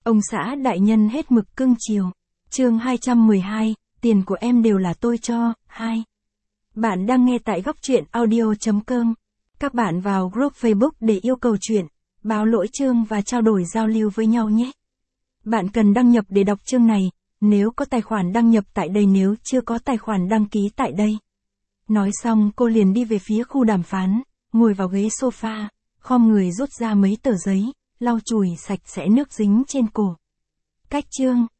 Ông xã đại nhân hết mực cưng chiều. Chương 212, tiền của em đều là tôi cho. 2. Bạn đang nghe tại góc truyện audio.com. Các bạn vào group Facebook để yêu cầu chuyện, báo lỗi chương và trao đổi giao lưu với nhau nhé. Bạn cần đăng nhập để đọc chương này, nếu có tài khoản đăng nhập tại đây, nếu chưa có tài khoản đăng ký tại đây. Nói xong cô liền đi về phía khu đàm phán, ngồi vào ghế sofa, khom người rút ra mấy tờ giấy, lau chùi sạch sẽ nước dính trên cổ. Cách chương